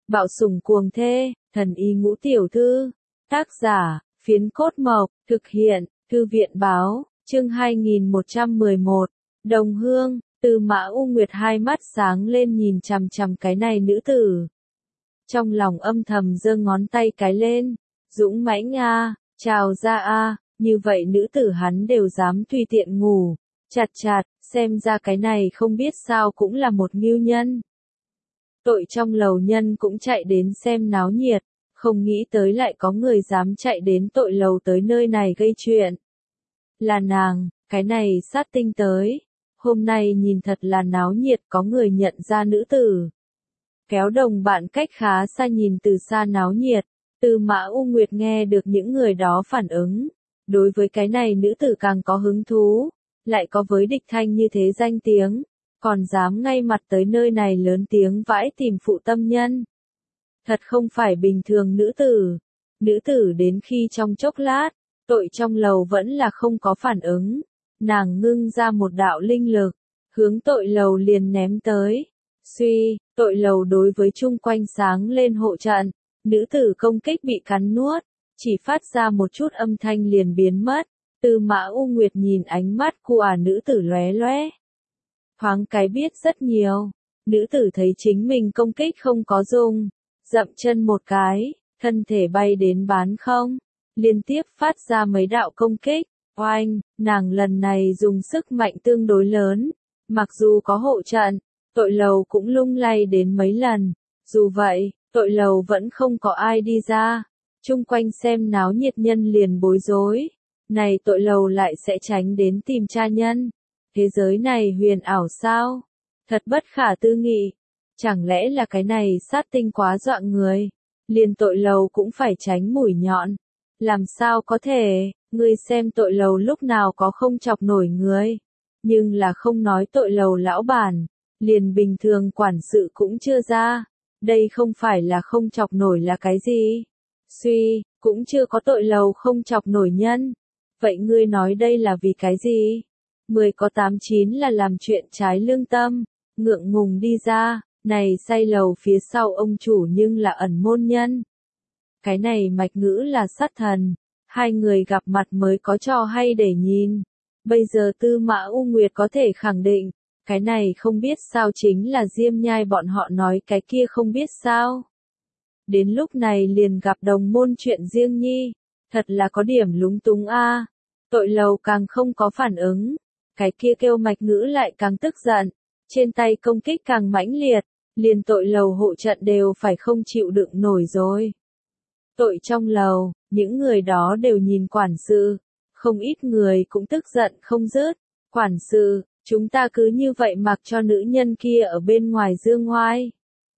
Bạo sủng cuồng thê, thần y ngũ tiểu thư. Tác giả, Phiến Cốt Mộc, thực hiện, Thư viện Báo, chương 2111. Đồng Hương, Tư Mã U Nguyệt hai mắt sáng lên nhìn chằm chằm cái này nữ tử. Trong lòng âm thầm giơ ngón tay cái lên, dũng mãnh a, chào ra a, như vậy nữ tử hắn đều dám tùy tiện ngủ. Chặt chặt, xem ra cái này không biết sao cũng là một ngưu nhân. Tội trong lầu nhân cũng chạy đến xem náo nhiệt, không nghĩ tới lại có người dám chạy đến tội lầu tới nơi này gây chuyện. Là nàng, cái này sát tinh tới. Hôm nay nhìn thật là náo nhiệt, có người nhận ra nữ tử. Kéo đồng bạn cách khá xa nhìn từ xa náo nhiệt, Tư Mã U Nguyệt nghe được những người đó phản ứng. Đối với cái này nữ tử càng có hứng thú, lại có với địch thanh như thế danh tiếng, còn dám ngay mặt tới nơi này lớn tiếng vãi tìm phụ tâm nhân. Thật không phải bình thường nữ tử. Nữ tử đến khi trong chốc lát, tội trong lầu vẫn là không có phản ứng. Nàng ngưng ra một đạo linh lực, hướng tội lầu liền ném tới. Suy, tội lầu đối với chung quanh sáng lên hộ trận. Nữ tử công kích bị cắn nuốt, chỉ phát ra một chút âm thanh liền biến mất. Tư Mã U Nguyệt nhìn ánh mắt của nữ tử lóe lóe. Thoáng cái biết rất nhiều. Nữ tử thấy chính mình công kích không có dùng, dậm chân một cái, thân thể bay đến bán không, liên tiếp phát ra mấy đạo công kích. Oanh, nàng lần này dùng sức mạnh tương đối lớn, mặc dù có hộ trận, tội lầu cũng lung lay đến mấy lần. Dù vậy, tội lầu vẫn không có ai đi ra. Chung quanh xem náo nhiệt nhân liền bối rối. Này tội lầu lại sẽ tránh đến tìm cha nhân. Thế giới này huyền ảo sao? Thật bất khả tư nghị. Chẳng lẽ là cái này sát tinh quá dọa người? Liền tội lầu cũng phải tránh mũi nhọn. Làm sao có thể, ngươi xem tội lầu lúc nào có không chọc nổi người. Nhưng là không nói tội lầu lão bản, liền bình thường quản sự cũng chưa ra. Đây không phải là không chọc nổi là cái gì? Suy, cũng chưa có tội lầu không chọc nổi nhân. Vậy ngươi nói đây là vì cái gì? 10 có 8 9 là làm chuyện trái lương tâm, ngượng ngùng đi ra, này say lầu phía sau ông chủ nhưng là ẩn môn nhân. Cái này mạch ngữ là sát thần, hai người gặp mặt mới có trò hay để nhìn. Bây giờ Tư Mã U Nguyệt có thể khẳng định, cái này không biết sao chính là Diêm Nhai bọn họ nói cái kia không biết sao. Đến lúc này liền gặp đồng môn chuyện riêng nhi, thật là có điểm lúng túng a. Tội lầu càng không có phản ứng, cái kia kêu mạch ngữ lại càng tức giận, trên tay công kích càng mãnh liệt, liền tội lầu hộ trận đều phải không chịu đựng nổi rồi. Tội trong lầu, những người đó đều nhìn quản sự, không ít người cũng tức giận không dứt. Quản sự, chúng ta cứ như vậy mặc cho nữ nhân kia ở bên ngoài dương ngoai.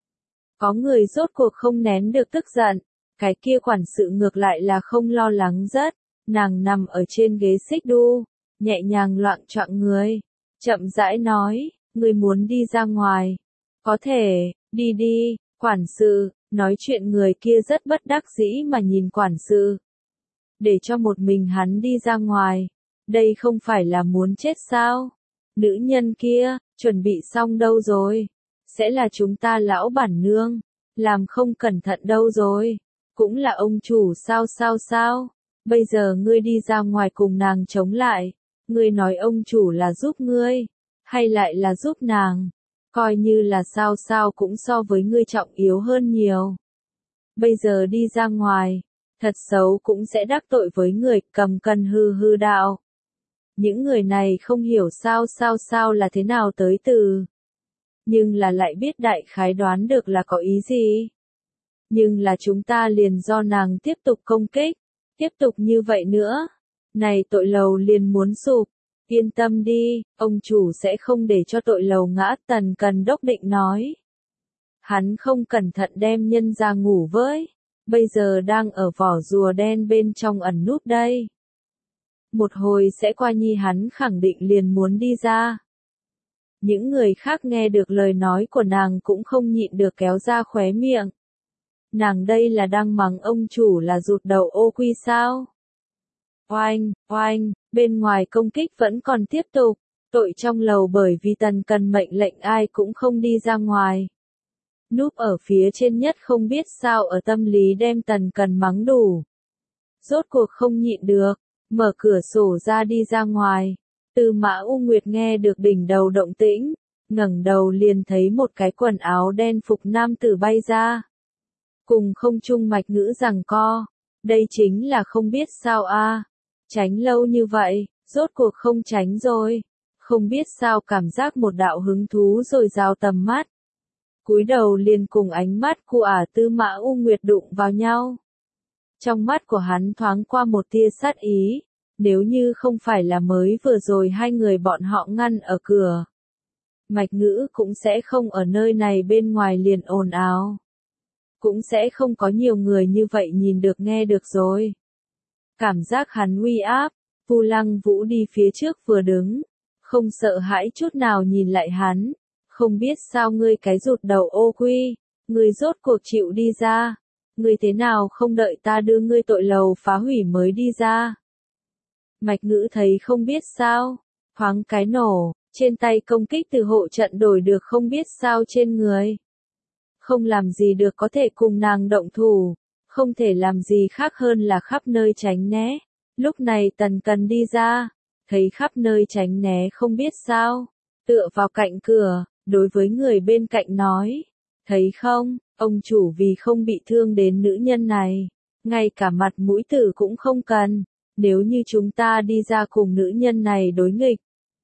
Có người rốt cuộc không nén được tức giận, cái kia quản sự ngược lại là không lo lắng rất, nàng nằm ở trên ghế xích đu, nhẹ nhàng loạng choạng người, chậm rãi nói, ngươi muốn đi ra ngoài. Có thể, đi đi, quản sự, nói chuyện người kia rất bất đắc dĩ mà nhìn quản sự. Để cho một mình hắn đi ra ngoài, đây không phải là muốn chết sao? Nữ nhân kia, chuẩn bị xong đâu rồi? Sẽ là chúng ta lão bản nương, làm không cẩn thận đâu rồi? Cũng là ông chủ sao? Bây giờ ngươi đi ra ngoài cùng nàng chống lại, ngươi nói ông chủ là giúp ngươi, hay lại là giúp nàng? Coi như là sao cũng so với ngươi trọng yếu hơn nhiều. Bây giờ đi ra ngoài, thật xấu cũng sẽ đắc tội với người cầm cân hư đạo. Những người này không hiểu sao là thế nào tới từ. Nhưng là lại biết đại khái đoán được là có ý gì. Nhưng là chúng ta liền do nàng tiếp tục công kích, tiếp tục như vậy nữa. Này tội lầu liền muốn sụp. Yên tâm đi, ông chủ sẽ không để cho tội lầu ngã. Tần Cần Đốc định nói. Hắn không cẩn thận đem nhân ra ngủ với, bây giờ đang ở vỏ rùa đen bên trong ẩn núp đây. Một hồi sẽ qua nhi hắn khẳng định liền muốn đi ra. Những người khác nghe được lời nói của nàng cũng không nhịn được kéo ra khóe miệng. Nàng đây là đang mắng ông chủ là rụt đầu ô quy sao? Oanh, bên ngoài công kích vẫn còn tiếp tục, tội trong lầu bởi vì Tần Cần mệnh lệnh ai cũng không đi ra ngoài. núp ở phía trên nhất không biết sao ở tâm lý đem Tần Cần mắng đủ. Rốt cuộc không nhịn được, mở cửa sổ ra đi ra ngoài. Tư Mã U Nguyệt nghe được đỉnh đầu động tĩnh, ngẩng đầu liền thấy một cái quần áo đen phục nam tử bay ra. Cùng không trung Mạch Ngữ giằng co, đây chính là không biết sao a, tránh lâu như vậy, rốt cuộc không tránh rồi. Không biết sao cảm giác một đạo hứng thú rồi rào tầm mắt. Cúi đầu liền cùng ánh mắt của Tư Mã U Nguyệt đụng vào nhau. Trong mắt của hắn thoáng qua một tia sát ý, nếu như không phải là mới vừa rồi hai người bọn họ ngăn ở cửa, Mạch Ngữ cũng sẽ không ở nơi này bên ngoài liền ồn ào. Cũng sẽ không có nhiều người như vậy nhìn được nghe được rồi. Cảm giác hắn uy áp, Vu Lăng Vũ đi phía trước vừa đứng, không sợ hãi chút nào nhìn lại hắn. Không biết sao ngươi cái rụt đầu ô quy, ngươi rốt cuộc chịu đi ra. Ngươi thế nào không đợi ta đưa ngươi tội lầu phá hủy mới đi ra. Mạch Ngữ thấy không biết sao, thoáng cái nổ, trên tay công kích từ hộ trận đổi được không biết sao trên người. Không làm gì được có thể cùng nàng động thủ, không thể làm gì khác hơn là khắp nơi tránh né. Lúc này Tần Cần đi ra, thấy khắp nơi tránh né không biết sao, tựa vào cạnh cửa, đối với người bên cạnh nói, thấy không, ông chủ vì không bị thương đến nữ nhân này, ngay cả mặt mũi tử cũng không cần, nếu như chúng ta đi ra cùng nữ nhân này đối nghịch,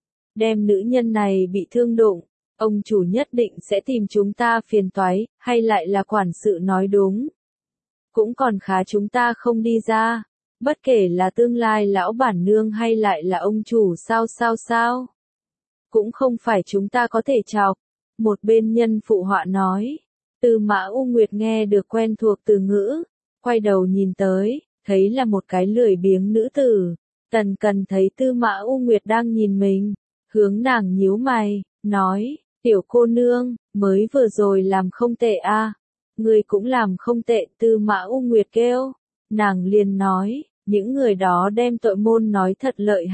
đem nữ nhân này bị thương đụng, ông chủ nhất định sẽ tìm chúng ta phiền toái, hay lại là quản sự nói đúng. Cũng còn khá chúng ta không đi ra, bất kể là tương lai lão bản nương hay lại là ông chủ sao. Cũng không phải chúng ta có thể chọc. Một bên nhân phụ họa nói. Tư Mã U Nguyệt nghe được quen thuộc từ ngữ, quay đầu nhìn tới, thấy là một cái lười biếng nữ tử. Tần Cần thấy Tư Mã U Nguyệt đang nhìn mình, hướng nàng nhíu mày, nói, tiểu cô nương, mới vừa rồi làm không tệ a, người cũng làm không tệ. Tư Mã U Nguyệt kêu, nàng liền nói, những người đó đem tội môn nói thật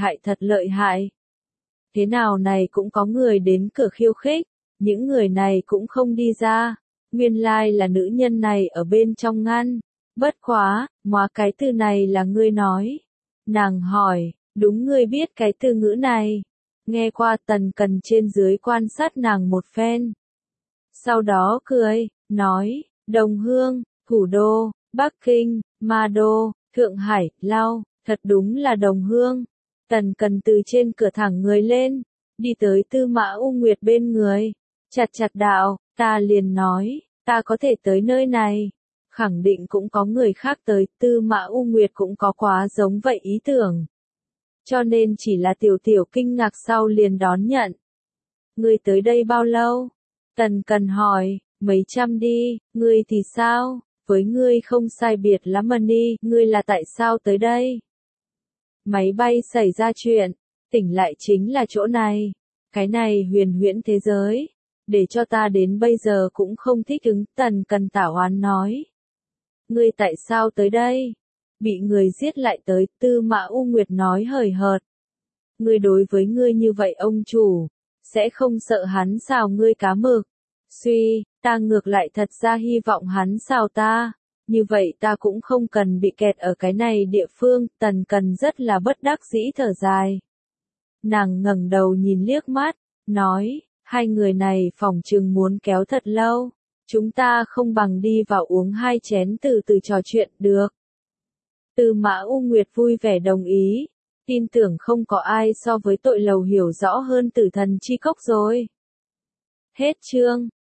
lợi hại. Thế nào này cũng có người đến cửa khiêu khích, những người này cũng không đi ra, nguyên lai là nữ nhân này ở bên trong ngăn. Bất quá, móa cái từ này là ngươi nói. Nàng hỏi, đúng ngươi biết cái từ ngữ này. Nghe qua. Tần Cần trên dưới quan sát nàng một phen. Sau đó cười, nói, Đồng Hương, Thủ Đô, Bắc Kinh, Ma Đô, Thượng Hải, Lao, thật đúng là Đồng Hương. Tần Cần từ trên cửa thẳng người lên, đi tới Tư Mã U Nguyệt bên người, chặt đạo, ta liền nói, ta có thể tới nơi này, khẳng định cũng có người khác tới. Tư Mã U Nguyệt cũng có quá giống vậy ý tưởng, cho nên chỉ là tiểu kinh ngạc sau liền đón nhận. Ngươi tới đây bao lâu? Tần Cần hỏi, mấy trăm đi, ngươi thì sao? Với ngươi không sai biệt lắm mà đi, ngươi là tại sao tới đây? Máy bay xảy ra chuyện, tỉnh lại chính là chỗ này, cái này huyền huyễn thế giới, để cho ta đến bây giờ cũng không thích ứng. Tần Cần tảo oán nói, ngươi tại sao tới đây? Bị người giết lại tới. Tư Mã U Nguyệt nói hời hợt, ngươi đối với ngươi như vậy ông chủ, sẽ không sợ hắn xào ngươi cá mực? Suy, ta ngược lại thật ra hy vọng hắn xào ta. Như vậy ta cũng không cần bị kẹt ở cái này địa phương. Tần Cần rất là bất đắc dĩ thở dài. Nàng ngẩng đầu nhìn liếc mắt, nói, hai người này phỏng chừng muốn kéo thật lâu. Chúng ta không bằng đi vào uống hai chén từ từ trò chuyện được. Tư Mã U Nguyệt vui vẻ đồng ý, tin tưởng không có ai so với tội lầu hiểu rõ hơn Tử Thần Chi Cốc rồi. Hết chương.